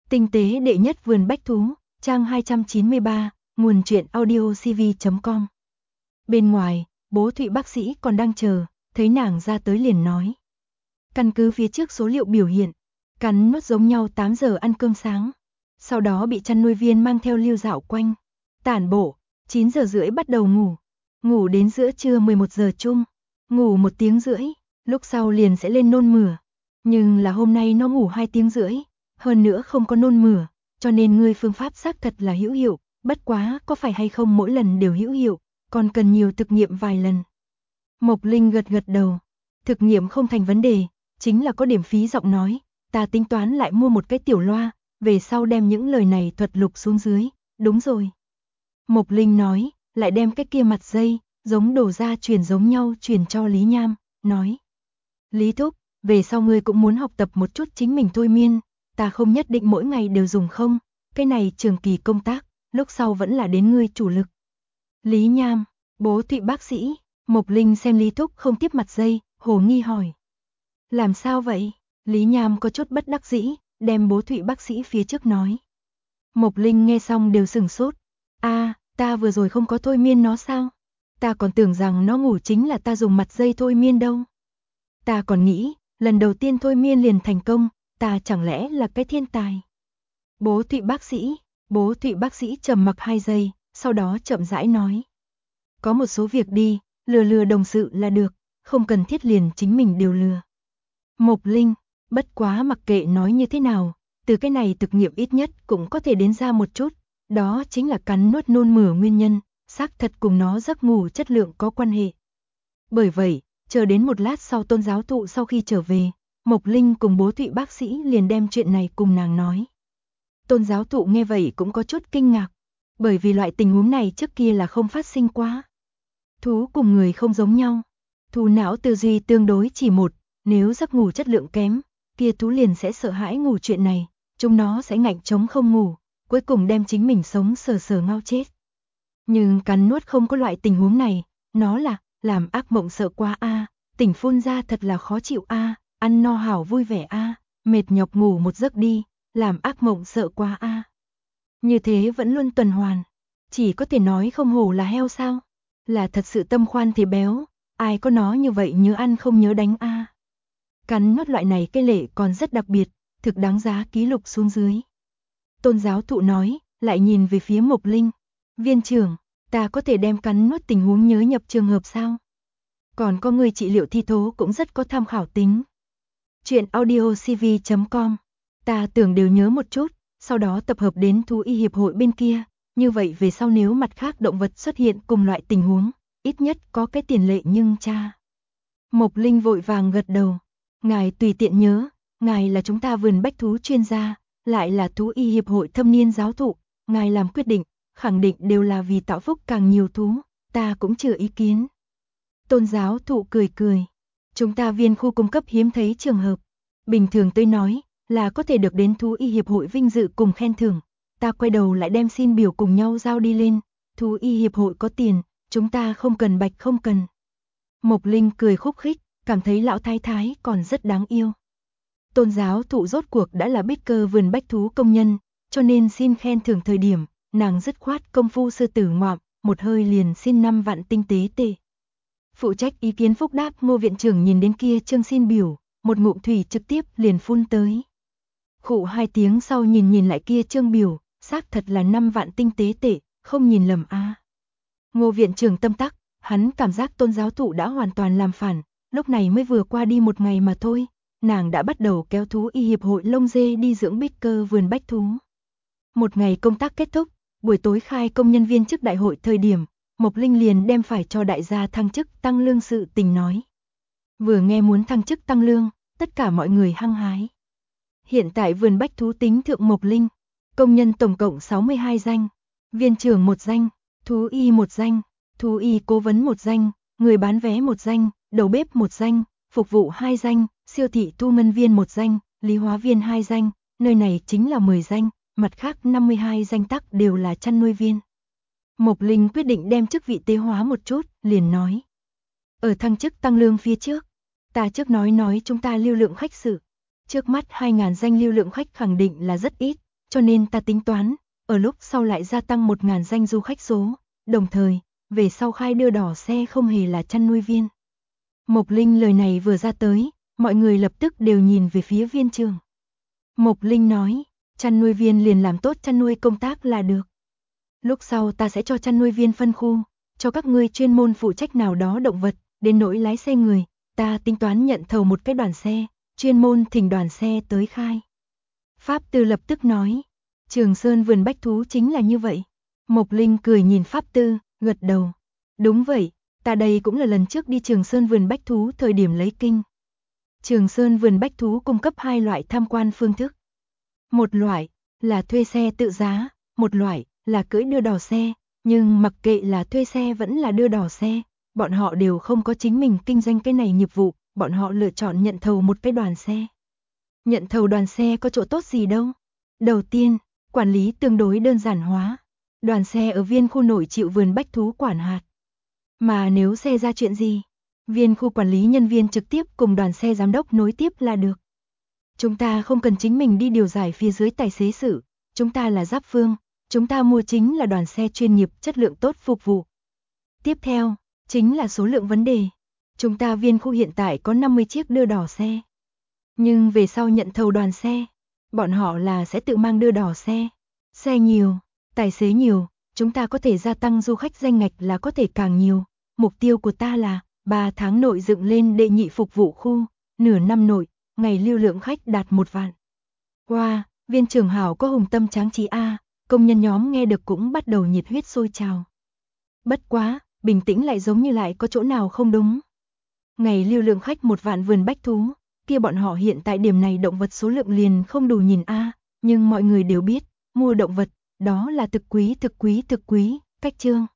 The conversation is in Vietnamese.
Tinh tế đệ nhất vườn bách thú, trang 293, nguồn truyện audiocv.com. Bên ngoài, bố Thụy bác sĩ còn đang chờ, thấy nàng ra tới liền nói. Căn cứ phía trước số liệu biểu hiện, cắn nuốt giống nhau 8 giờ ăn cơm sáng. Sau đó bị chăn nuôi viên mang theo lưu dạo quanh, tản bộ, 9 giờ rưỡi bắt đầu ngủ. Ngủ đến giữa trưa 11 giờ chung, ngủ 1 tiếng rưỡi, lúc sau liền sẽ lên nôn mửa. Nhưng là hôm nay nó ngủ 2 tiếng rưỡi, hơn nữa không có nôn mửa, cho nên ngươi phương pháp xác thật là hữu hiệu, bất quá có phải hay không mỗi lần đều hữu hiệu, còn cần nhiều thực nghiệm vài lần. Mộc Linh gật gật đầu, thực nghiệm không thành vấn đề, chính là có điểm phí giọng nói, ta tính toán lại mua một cái tiểu loa, về sau đem những lời này thuật lục xuống dưới, đúng rồi. Mộc Linh nói, lại đem cái kia mặt dây, giống đồ gia truyền giống nhau truyền cho Lý Nham, nói. Lý Thúc, về sau ngươi cũng muốn học tập một chút chính mình thôi miên, ta không nhất định mỗi ngày đều dùng không, cái này trường kỳ công tác, lúc sau vẫn là đến ngươi chủ lực. Lý Nham, bố Thụy bác sĩ, Mộc Linh xem Lý Thúc không tiếp mặt dây, hồ nghi hỏi. Làm sao vậy? Lý Nham có chút bất đắc dĩ, đem bố Thụy bác sĩ phía trước nói. Mộc Linh nghe xong đều sửng sốt. Ta vừa rồi không có thôi miên nó sao? Ta còn tưởng rằng nó ngủ chính là ta dùng mặt dây thôi miên đâu. Ta còn nghĩ, lần đầu tiên thôi miên liền thành công, ta chẳng lẽ là cái thiên tài. Bố Thụy bác sĩ trầm mặc 2 giây, sau đó chậm rãi nói. Có một số việc đi, lừa đồng sự là được, không cần thiết liền chính mình đều lừa. Mộc Linh, bất quá mặc kệ nói như thế nào, từ cái này thực nghiệm ít nhất cũng có thể đến ra một chút, đó chính là cắn nuốt nôn mửa nguyên nhân, xác thật cùng nó giấc ngủ chất lượng có quan hệ. Bởi vậy, chờ đến một lát sau Tôn giáo thụ sau khi trở về, Mộc Linh cùng bố Thụy bác sĩ liền đem chuyện này cùng nàng nói. Tôn giáo thụ nghe vậy cũng có chút kinh ngạc, bởi vì loại tình huống này trước kia là không phát sinh quá. Thú cùng người không giống nhau, thú não tư duy tương đối chỉ một, nếu giấc ngủ chất lượng kém, kia thú liền sẽ sợ hãi ngủ chuyện này, chúng nó sẽ ngạnh chống không ngủ, cuối cùng đem chính mình sống sờ sờ ngao chết. Nhưng cắn nuốt không có loại tình huống này, nó là làm ác mộng sợ quá tỉnh phun ra thật là khó chịu ăn no hảo vui vẻ mệt nhọc ngủ một giấc đi, làm ác mộng sợ quá Như thế vẫn luôn tuần hoàn, chỉ có thể nói không hổ là heo sao, là thật sự tâm khoan thì béo, ai có nó như vậy nhớ ăn không nhớ đánh Cắn nuốt loại này cái lệ còn rất đặc biệt, thực đáng giá ký lục xuống dưới. Tôn giáo thụ nói, lại nhìn về phía Mộc Linh, viên trưởng, ta có thể đem cắn nuốt tình huống nhớ nhập trường hợp sao? Còn có người trị liệu thi thố cũng rất có tham khảo tính. Chuyện audiocv.com, ta tưởng đều nhớ một chút, sau đó tập hợp đến thú y hiệp hội bên kia, như vậy về sau nếu mặt khác động vật xuất hiện cùng loại tình huống, ít nhất có cái tiền lệ nhưng cha. Mộc Linh vội vàng gật đầu, ngài tùy tiện nhớ, ngài là chúng ta vườn bách thú chuyên gia, lại là thú y hiệp hội thâm niên giáo thụ, ngài làm quyết định, khẳng định đều là vì tạo phúc càng nhiều thú, ta cũng chưa ý kiến. Tôn giáo thụ cười cười, chúng ta viên khu cung cấp hiếm thấy trường hợp, bình thường tôi nói là có thể được đến thú y hiệp hội vinh dự cùng khen thưởng, ta quay đầu lại đem xin biểu cùng nhau giao đi lên, thú y hiệp hội có tiền, chúng ta không cần bạch không cần. Mộc Linh cười khúc khích, cảm thấy lão thái thái còn rất đáng yêu. Tôn giáo thụ rốt cuộc đã là bích cơ vườn bách thú công nhân, cho nên xin khen thưởng thời điểm, nàng dứt khoát công phu sư tử ngoạm, một hơi liền xin 5 vạn tinh tế tệ. Phụ trách ý kiến phúc đáp Ngô viện trưởng nhìn đến kia chương xin biểu, một ngụm thủy trực tiếp liền phun tới. Khụ 2 tiếng sau nhìn lại kia chương biểu, xác thật là 5 vạn tinh tế tệ, không nhìn lầm Ngô viện trưởng tâm tắc, hắn cảm giác tôn giáo thụ đã hoàn toàn làm phản, lúc này mới vừa qua đi 1 ngày mà thôi, nàng đã bắt đầu kéo thú y hiệp hội lông dê đi dưỡng bích cơ vườn bách thú. 1 ngày công tác kết thúc, buổi tối khai công nhân viên chức đại hội thời điểm, Mộc Linh liền đem phải cho đại gia thăng chức tăng lương sự tình nói. Vừa nghe muốn thăng chức tăng lương, tất cả mọi người hăng hái. Hiện tại vườn bách thú tính thượng Mộc Linh, công nhân tổng cộng 62 danh, viên trưởng 1 danh, thú y 1 danh, thú y cố vấn 1 danh, người bán vé 1 danh, đầu bếp 1 danh, phục vụ 2 danh, siêu thị thu ngân viên 1 danh, lý hóa viên 2 danh, nơi này chính là 10 danh, mặt khác 52 danh tắc đều là chăn nuôi viên. Mộc Linh quyết định đem chức vị tế hóa một chút, liền nói. Ở thăng chức tăng lương phía trước, ta trước nói chúng ta lưu lượng khách sự. Trước mắt 2.000 danh lưu lượng khách khẳng định là rất ít, cho nên ta tính toán, ở lúc sau lại gia tăng 1.000 danh du khách số, đồng thời, về sau khai đưa đỏ xe không hề là chăn nuôi viên. Mộc Linh lời này vừa ra tới, mọi người lập tức đều nhìn về phía viên trường. Mộc Linh nói, chăn nuôi viên liền làm tốt chăn nuôi công tác là được. Lúc sau ta sẽ cho chăn nuôi viên phân khu, cho các ngươi chuyên môn phụ trách nào đó động vật, đến nỗi lái xe người, ta tính toán nhận thầu một cái đoàn xe, chuyên môn thỉnh đoàn xe tới khai. Pháp Tư lập tức nói, Trường Sơn vườn bách thú chính là như vậy. Mộc Linh cười nhìn Pháp Tư, gật đầu. Đúng vậy, ta đây cũng là lần trước đi Trường Sơn vườn bách thú thời điểm lấy kinh. Trường Sơn vườn bách thú cung cấp 2 loại tham quan phương thức. Một loại là thuê xe tự giá, một loại là cưỡi đưa đò xe, nhưng mặc kệ là thuê xe vẫn là đưa đò xe, bọn họ đều không có chính mình kinh doanh cái này nghiệp vụ, bọn họ lựa chọn nhận thầu một cái đoàn xe. Nhận thầu đoàn xe có chỗ tốt gì đâu? Đầu tiên, quản lý tương đối đơn giản hóa. Đoàn xe ở viên khu nội chịu vườn bách thú quản hạt. Mà nếu xe ra chuyện gì, viên khu quản lý nhân viên trực tiếp cùng đoàn xe giám đốc nối tiếp là được. Chúng ta không cần chính mình đi điều giải phía dưới tài xế sự, chúng ta là giáp phương, chúng ta mua chính là đoàn xe chuyên nghiệp chất lượng tốt phục vụ. Tiếp theo, chính là số lượng vấn đề. Chúng ta viên khu hiện tại có 50 chiếc đưa đỏ xe. Nhưng về sau nhận thầu đoàn xe, bọn họ là sẽ tự mang đưa đỏ xe. Xe nhiều, tài xế nhiều, chúng ta có thể gia tăng du khách danh ngạch là có thể càng nhiều. Mục tiêu của ta là 3 tháng nội dựng lên đệ nhị phục vụ khu, nửa năm nội, ngày lưu lượng khách đạt 1 vạn. Wow, viên trưởng hảo có hùng tâm tráng trí a, công nhân nhóm nghe được cũng bắt đầu nhiệt huyết sôi trào. Bất quá, bình tĩnh lại giống như lại có chỗ nào không đúng. Ngày lưu lượng khách 1 vạn vườn bách thú, kia bọn họ hiện tại điểm này động vật số lượng liền không đủ nhìn a, nhưng mọi người đều biết, mua động vật, đó là thực quý, cách chương.